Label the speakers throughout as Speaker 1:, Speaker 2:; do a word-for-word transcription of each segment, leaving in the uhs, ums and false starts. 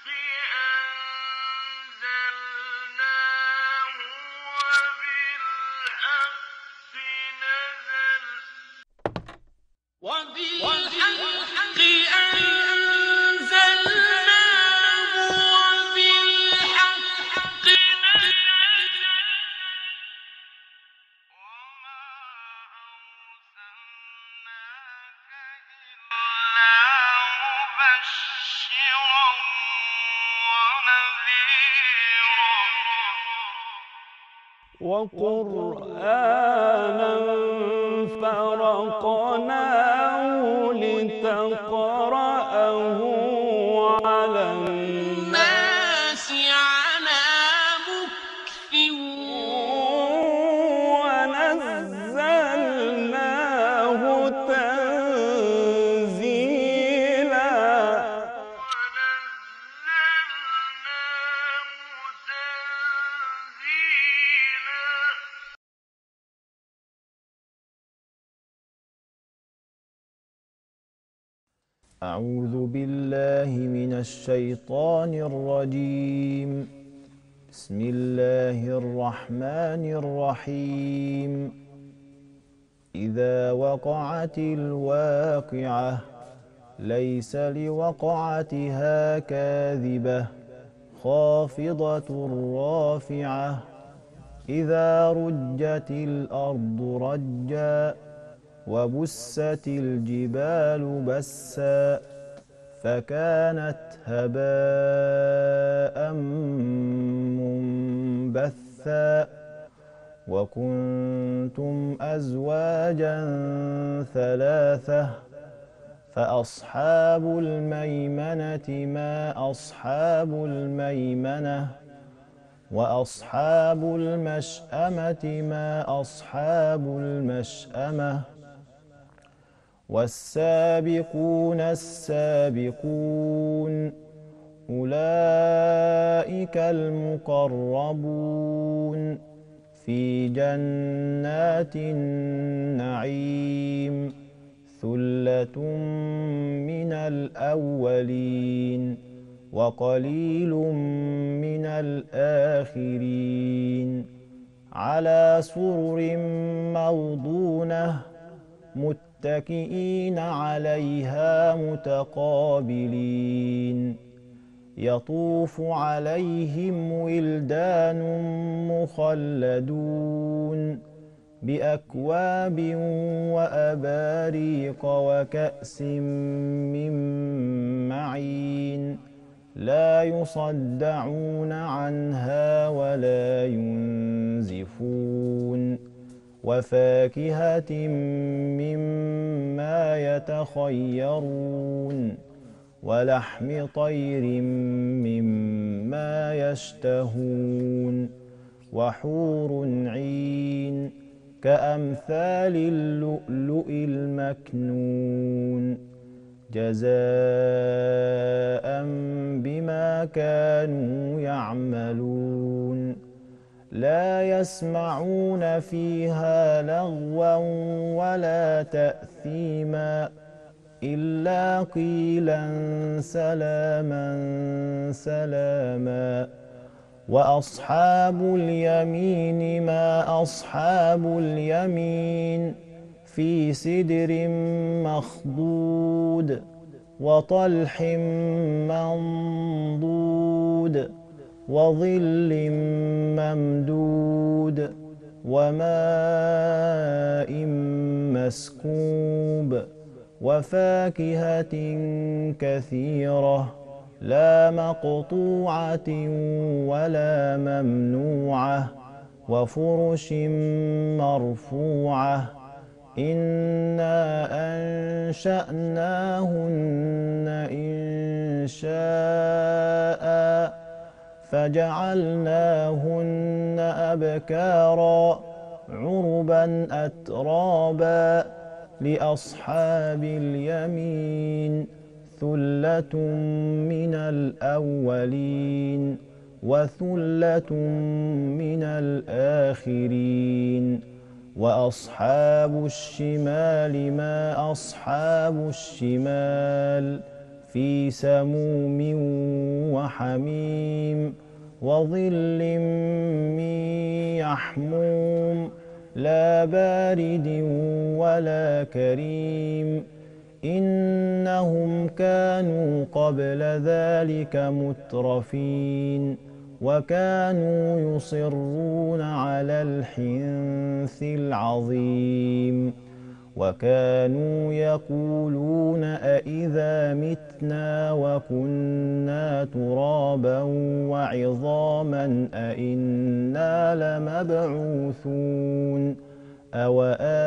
Speaker 1: وقرآنا فرقناه لتقرأه على الناس على مكث ونزلناه تنزيلا
Speaker 2: أعوذ بالله من الشيطان الرجيم. بسم الله الرحمن الرحيم. إذا وقعت الواقعة ليس لوقعتها كاذبة خافضة رافعة إذا رجت الأرض رجا وبست الجبال بسا فكانت هباء منبثا وكنتم أزواجا ثلاثة فأصحاب الميمنة ما أصحاب الميمنة وأصحاب المشأمة ما أصحاب المشأمة والسابقون السابقون أولئك المقربون في جنات النعيم ثلة من الأولين وقليل من الآخرين على سرر موضونة متكئين عليها متقابلين يطوف عليهم ولدان مخلدون بأكواب وأباريق وكأس من معين لا يصدعون عنها ولا ينزفون وفاكهة مما يتخيرون ولحم طير مما يشتهون وحور عين كأمثال اللؤلؤ المكنون جزاء بما كانوا يعملون لا يسمعون فيها لغوا ولا تأثيما إلا قيلا سلاما سلاما وأصحاب اليمين ما أصحاب اليمين في سدر مخضود وطلح منضود وظل ممدود وماء مسكوب وفاكهة كثيرة لا مقطوعة ولا ممنوعة وفرش مرفوعة إنا أنشأناهن إنشاء فجعلناهن أبكارا عربا أترابا لأصحاب اليمين ثلة من الأولين وثلة من الآخرين وأصحاب الشمال ما أصحاب الشمال في سموم وحميم وظل من يحموم لا بارد ولا كريم إنهم كانوا قبل ذلك مترفين وكانوا يصرون على الحنث العظيم وكانوا يقولون أإذا متنا وكنا ترابا وعظاما أإنا لمبعوثون أو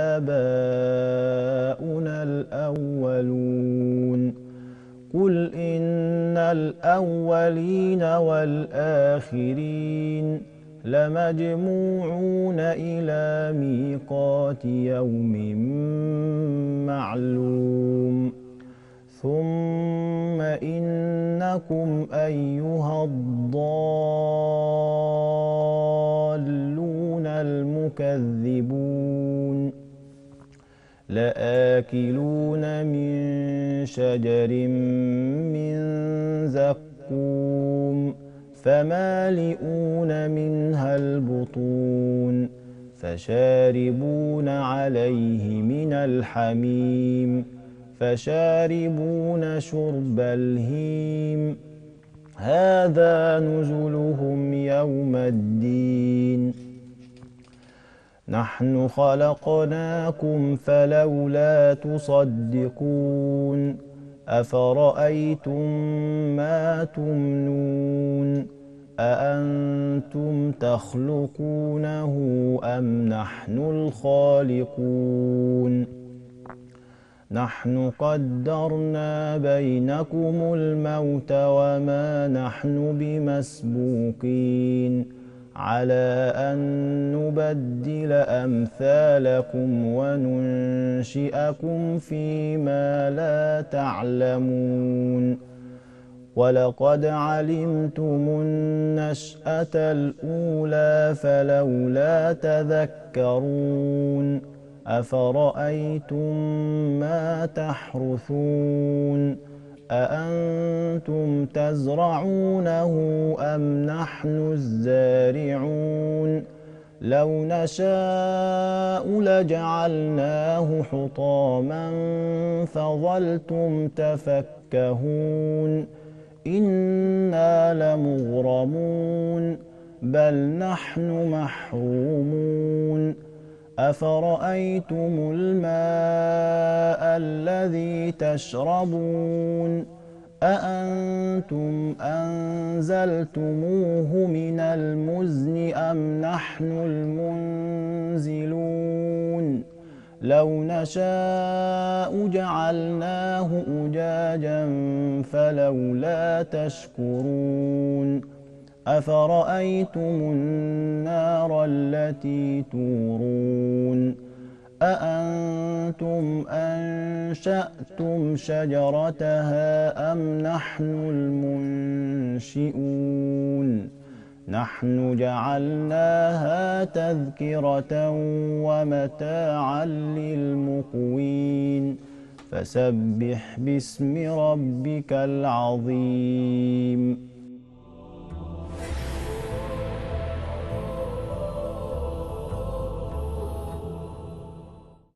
Speaker 2: آباؤنا الأولون قل إن الأولين والآخرين لمجموعون إلى ميقات يوم معلوم ثم إنكم أيها الضالون المكذبون لآكلون من شجر من زقوم فمالئون منها البطون فشاربون عليه من الحميم فشاربون شرب الهيم هذا نزلهم يوم الدين نحن خلقناكم فلولا تصدقون أفرأيتم ما تمنون أأنتم تخلقونه أم نحن الخالقون نحن قدرنا بينكم الموت وما نحن بمسبوقين على أن نبدل أمثالكم وننشئكم فيما لا تعلمون ولقد علمتم النشأة الأولى فلولا تذكرون أفرأيتم ما تحرثون أأنتم تزرعونه أم نحن الزارعون لو نشاء لجعلناه حطاما فظلتم تفكهون إنا لمغرمون بل نحن محرومون أفرأيتم الماء الذي تشربون أأنتم أنزلتموه من المزن أم نحن المنزلون لو نشاء جعلناه أجاجا فلولا تشكرون أفرأيتم النار التي تورون أأنتم أنشأتم شجرتها أم نحن المنشئون نحن جعلناها تذكرة ومتاعا للمقوين فسبح باسم ربك العظيم